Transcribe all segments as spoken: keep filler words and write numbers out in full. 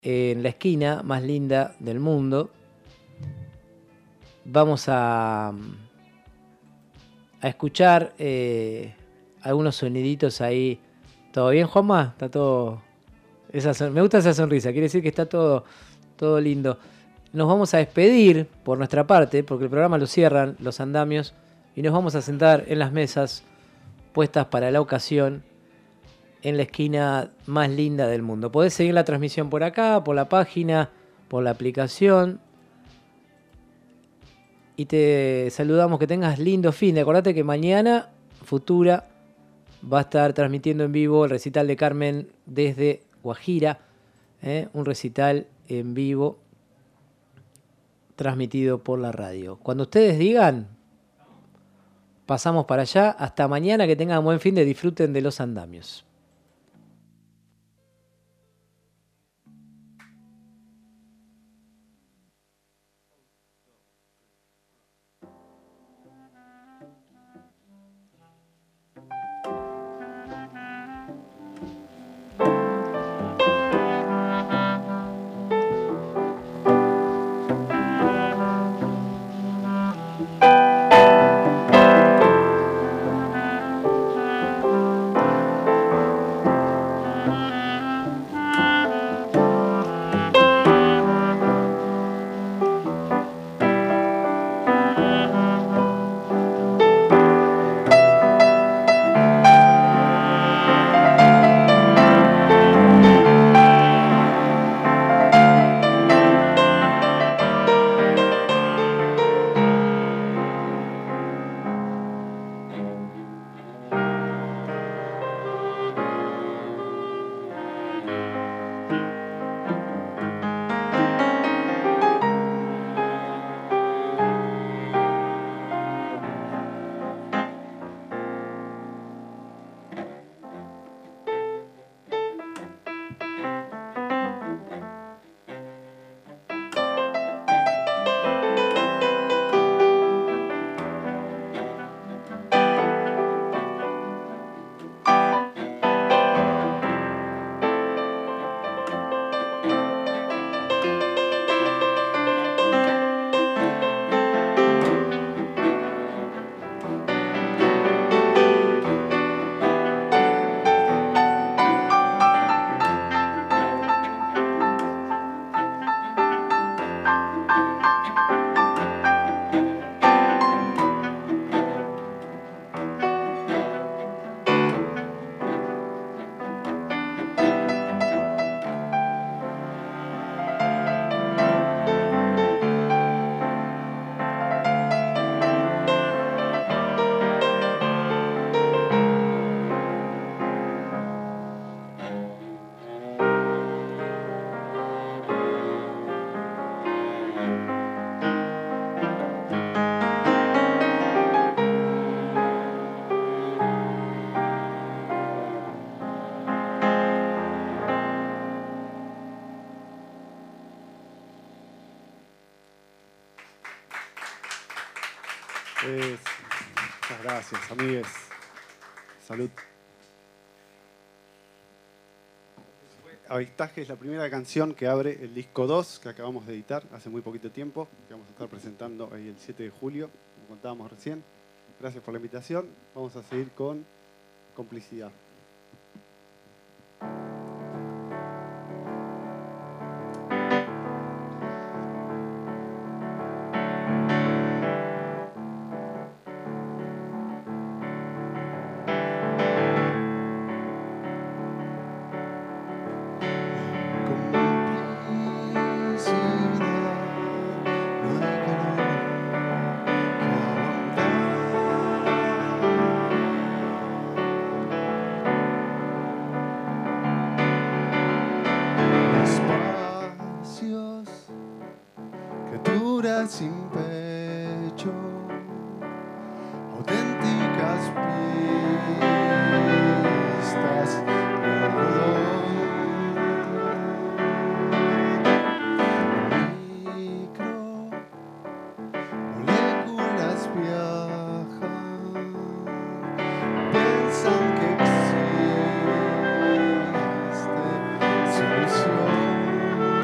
en la esquina más linda del mundo. Vamos a, a escuchar eh, algunos soniditos ahí. ¿Todo bien, Juanma? Está todo... Esa son... Me gusta esa sonrisa, quiere decir que está todo, todo lindo. Nos vamos a despedir por nuestra parte, porque el programa lo cierran los andamios, y nos vamos a sentar en las mesas puestas para la ocasión en la esquina más linda del mundo. Podés seguir la transmisión por acá, por la página, por la aplicación. Y te saludamos, que tengas lindo fin de. Acordate que mañana Futura va a estar transmitiendo en vivo el recital de Carmen desde Guajira. ¿eh? Un recital en vivo transmitido por la radio. Cuando ustedes digan, pasamos para allá. Hasta mañana, que tengan buen fin de, disfruten de los andamios. Pues, muchas gracias, amigues. Salud. Avistaje es la primera canción que abre el disco dos que acabamos de editar hace muy poquito tiempo, que vamos a estar presentando ahí el siete de julio, como contábamos recién. Gracias por la invitación. Vamos a seguir con Complicidad. Sin pecho, auténticas pistas de algodón, micro moléculas viajan, piensan que existe solución.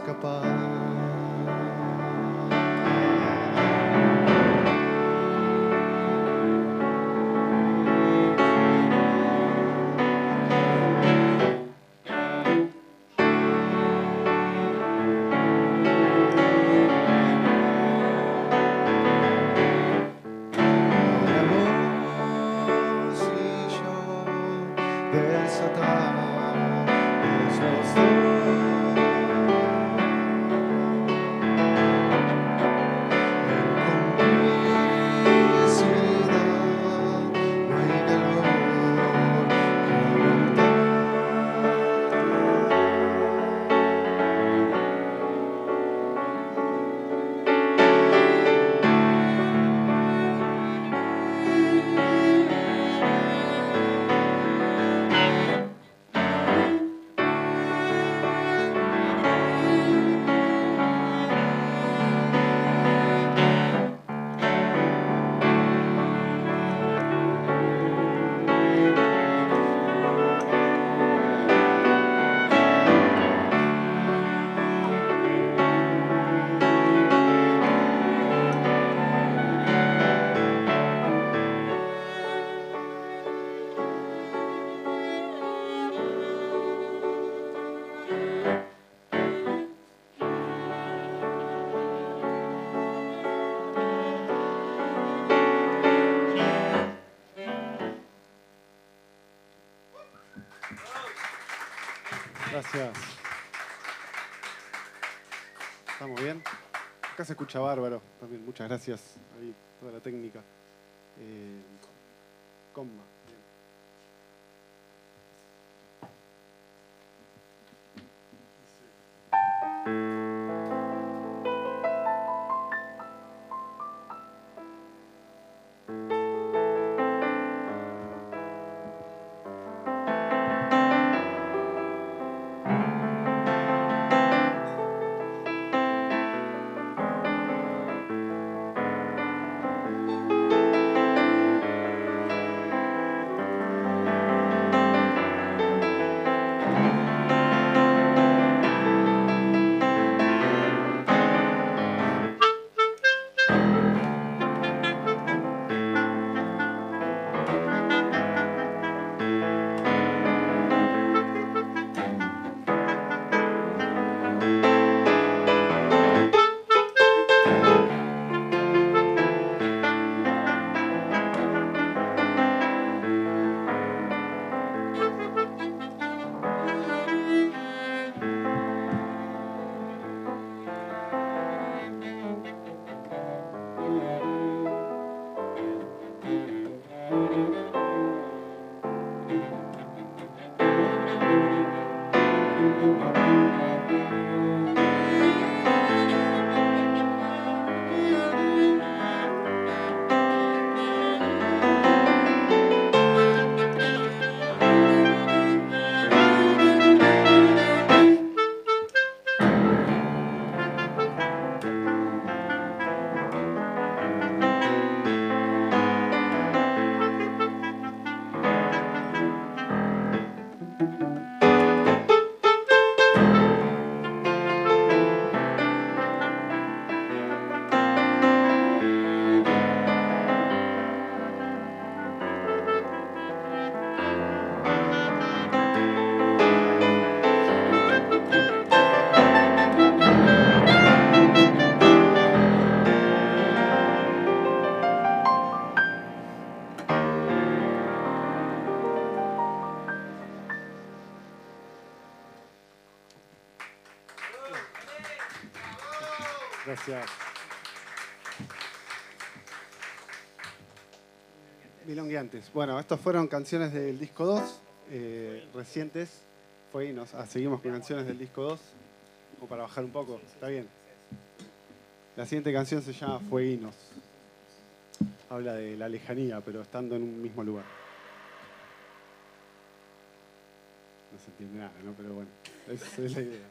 escapar. Gracias. ¿Estamos bien? Acá se escucha bárbaro también. Muchas gracias. Ahí, toda la técnica. Eh, comba. Bien. Gracias. Milongueantes. Bueno, estas fueron canciones del disco dos, eh, recientes. Fue y nos ah, seguimos con canciones del disco dos, como para bajar un poco. ¿Está bien? La siguiente canción se llama Fueguinos. Habla de la lejanía, pero estando en un mismo lugar. No se entiende nada, ¿no? Pero bueno, esa es la idea.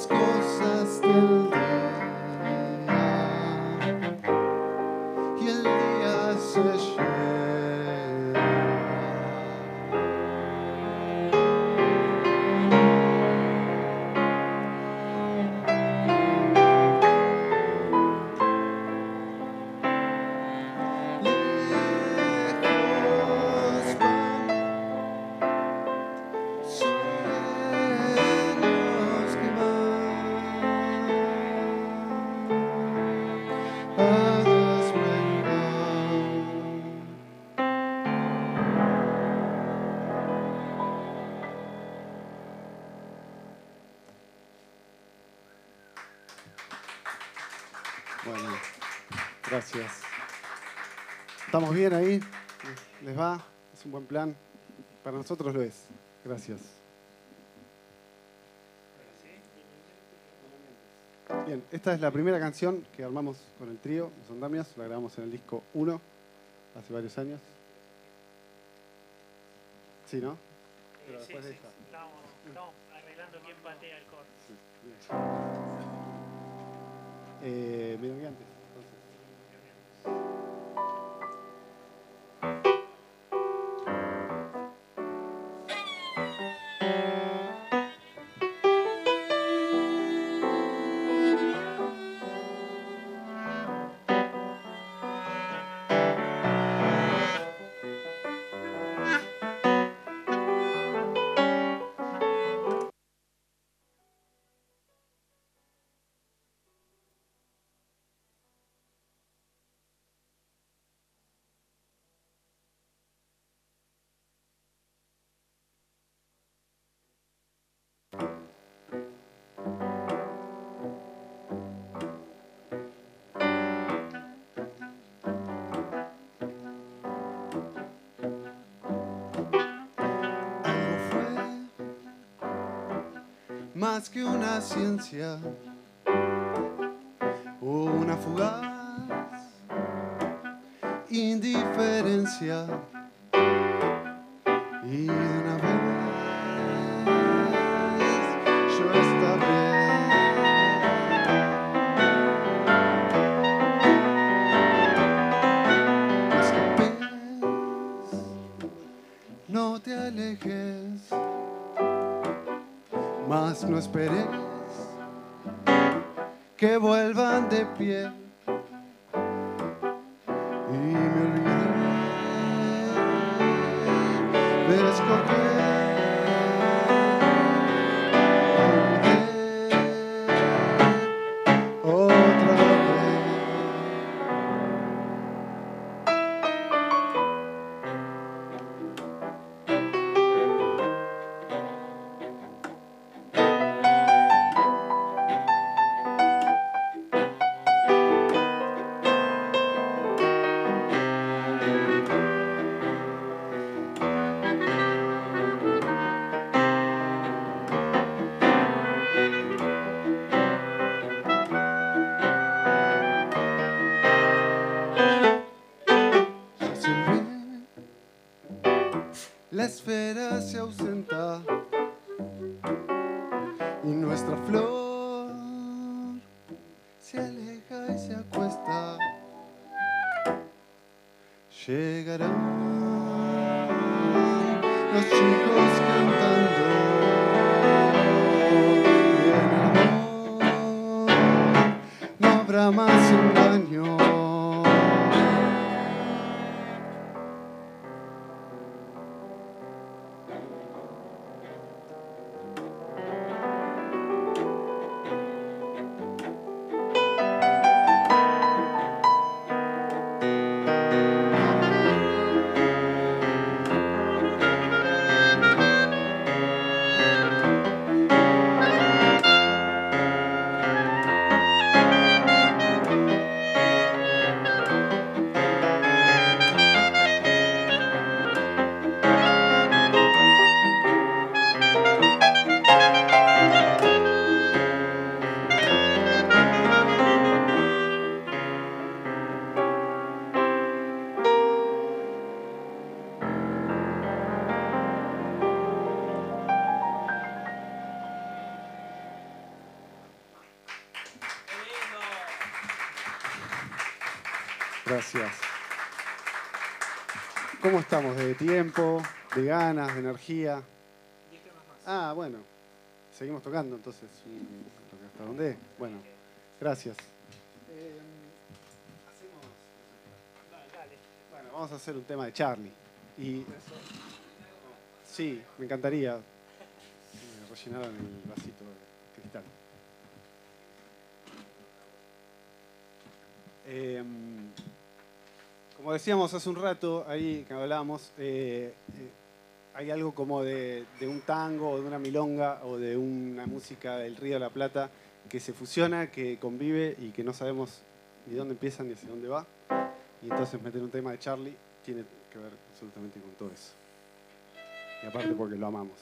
las cosas del día y el día se lleva. Lejos van sueños que van a desmengar. Bueno, gracias. ¿Estamos bien ahí? ¿Les va? ¿Es un buen plan? Para nosotros lo es. Gracias. Bien, esta es la primera canción que armamos con el trío, Los Andamios. La grabamos en el disco uno, hace varios años. Sí, ¿no? Pero Sí, después de sí, esta. estamos, estamos arreglando quién patea el coro. Sí, bien. Eh, medio que antes, entonces. Algo fue más que una ciencia, una fugaz indiferencia. Y de una vez yo está bien. No escapes, no te alejes, mas no esperes que vuelvan de pie. Y me olvidé de escoger. Olvidé otra vez. Ya se ve, la esfera se ausenta y nuestra flor se aleja y se acuesta. Llegarán los chicos cantando y en el amor no habrá más engaño. Gracias. ¿Cómo estamos de tiempo, de ganas, de energía? diez temas más. Ah, bueno. Seguimos tocando entonces. mm, ¿Hasta dónde? Bueno, gracias. Eh, hacemos... Dale, dale. Bueno, vamos a hacer un tema de Charlie. Y sí, me encantaría que me rellenaran el vasito de cristal. Eh, como decíamos hace un rato, ahí que hablábamos, eh, eh, hay algo como de, de un tango o de una milonga o de una música del Río de la Plata que se fusiona, que convive y que no sabemos ni dónde empieza ni hacia dónde va. Y entonces meter un tema de Charlie tiene que ver absolutamente con todo eso. Y aparte porque lo amamos.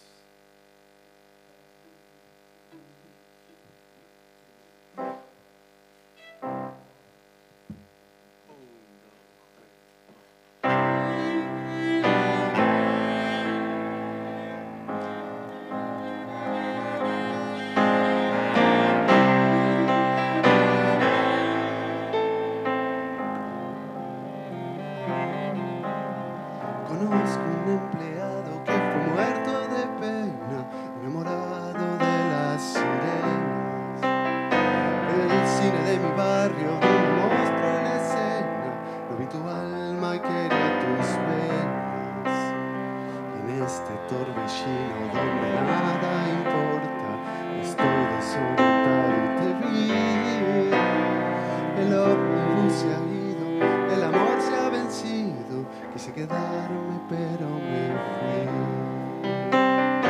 Conozco un empleado que fue muerto de pena, enamorado de las sirenas. El cine de mi barrio no mostró la escena, no vi tu alma y quería tus penas. Y en este torbellino donde nada importa, estoy desorientado y te vi. El ómnibus se ha ido, el amor se ha vencido. Quise quedarme, pero me fui.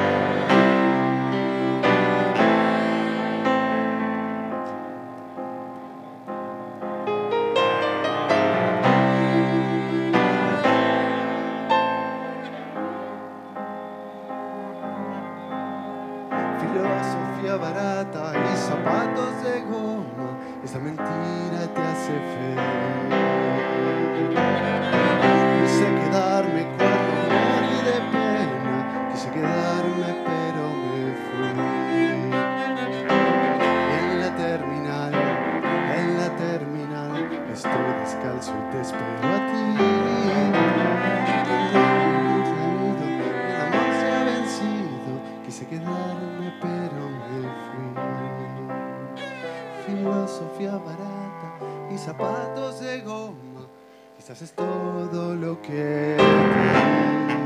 Filosofía barata y zapatos de goma, esa mentira te hace feliz. Quise quedarme cuando morí de pena, quise quedarme pero me fui. En la terminal, en la terminal, estoy descalzo y te espero a ti. El amor se ha vencido, quise quedarme pero me fui. Filosofía barata y zapatos de goma, quizás es todo lo que te di.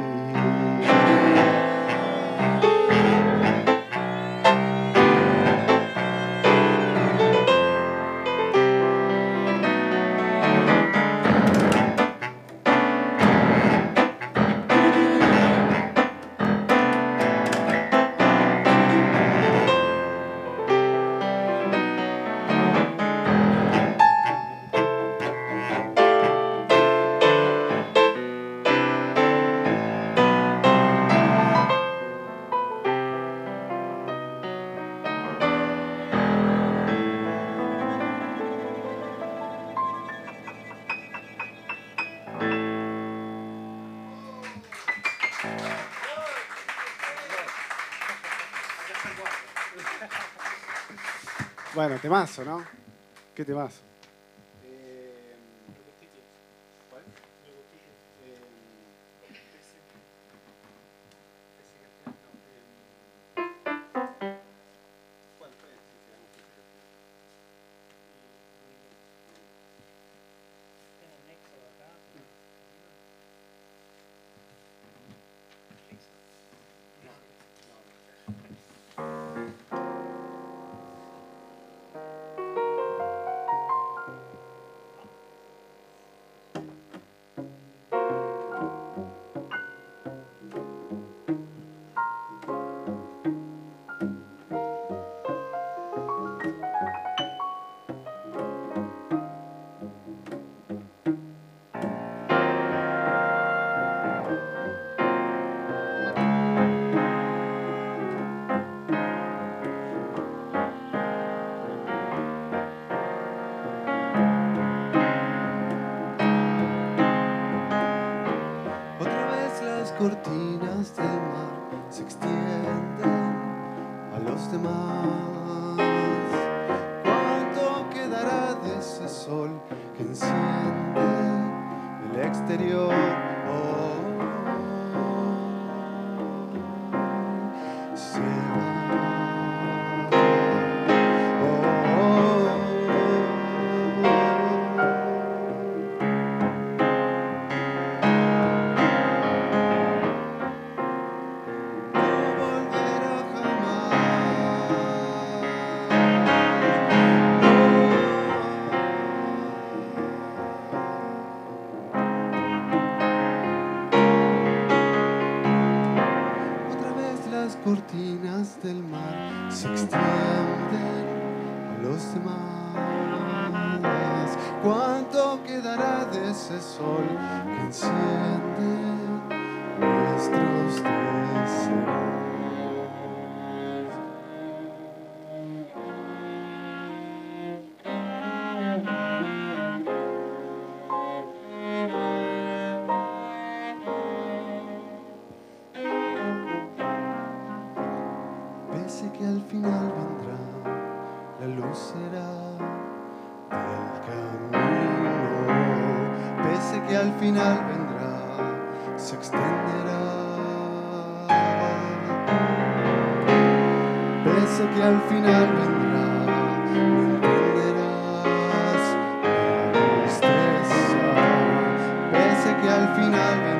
Bueno, temazo, ¿no? ¿Qué temazo? Eh, ¿cuál? Eh, bueno, está bien, sí, sí, vamos a hacer. Tengo un nexo acá. cortinas del mar se extienden a los demás. ¿Cuánto quedará de ese sol que enciende el exterior. Oh, se va. Oh, no volverá jamás. Otra vez las cortinas del mar se extienden a los demás. ¿Cuánto quedará de ese sol que enciende nuestros deseos? Pese que al final vendrá, la luz será del camino. Pese que al final vendrá, se extenderá. Pese que al final vendrá, no entenderás la tristeza. Pese que al final vendrá.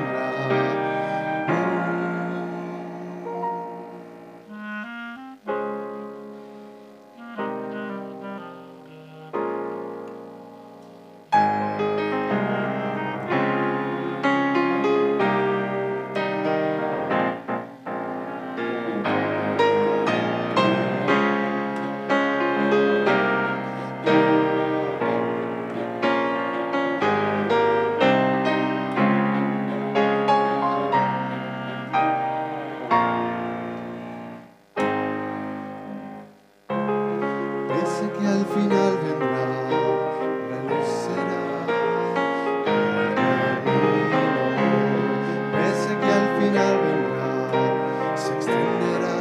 Pese que al final vendrá, la luz será el camino. Pese que al final vendrá, se extenderá.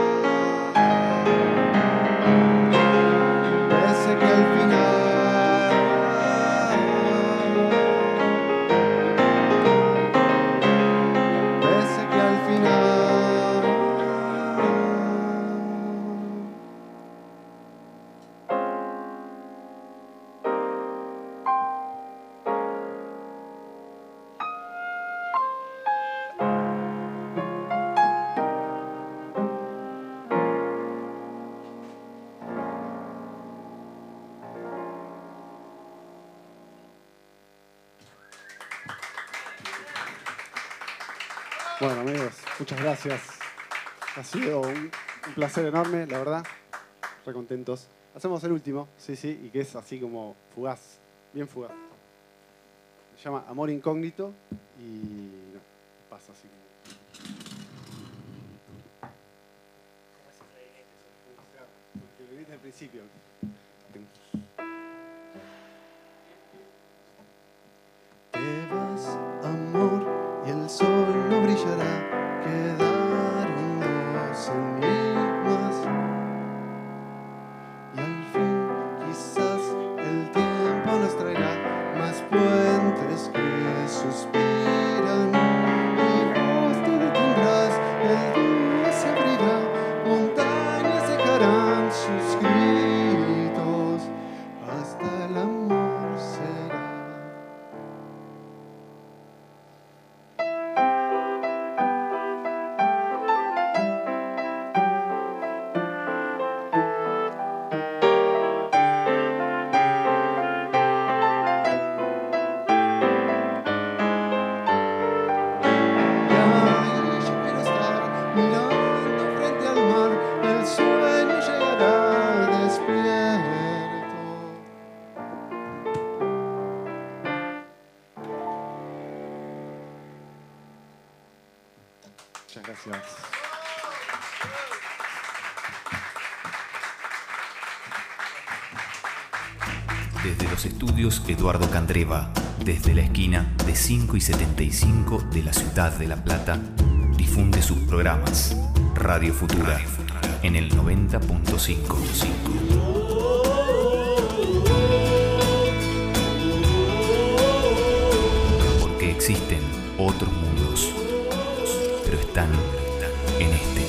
Pese que al final, pese que al final. Bueno, amigos, muchas gracias. Ha sido un, un placer enorme, la verdad. Re contentos. Hacemos el último, sí, sí, y que es así como fugaz, bien fugaz. Se llama Amor Incógnito y no, pasa así como... Porque lo viste al principio. Te vas, amor, y el sol no brillará. Quedaron los enigmas. Y al fin, quizás, el tiempo nos traerá más puentes que suspiran. Y vos te detendrás, el día se abrirá. Montañas dejarán sus gritos. Hasta el amor será. Muchas gracias. Desde los estudios Eduardo Candreva, desde la esquina de cinco y setenta y cinco de la ciudad de La Plata, difunde sus programas Radio Futura, Radio Futura. En el noventa punto cinco. están en este.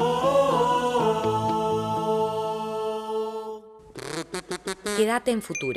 Quédate en Futura.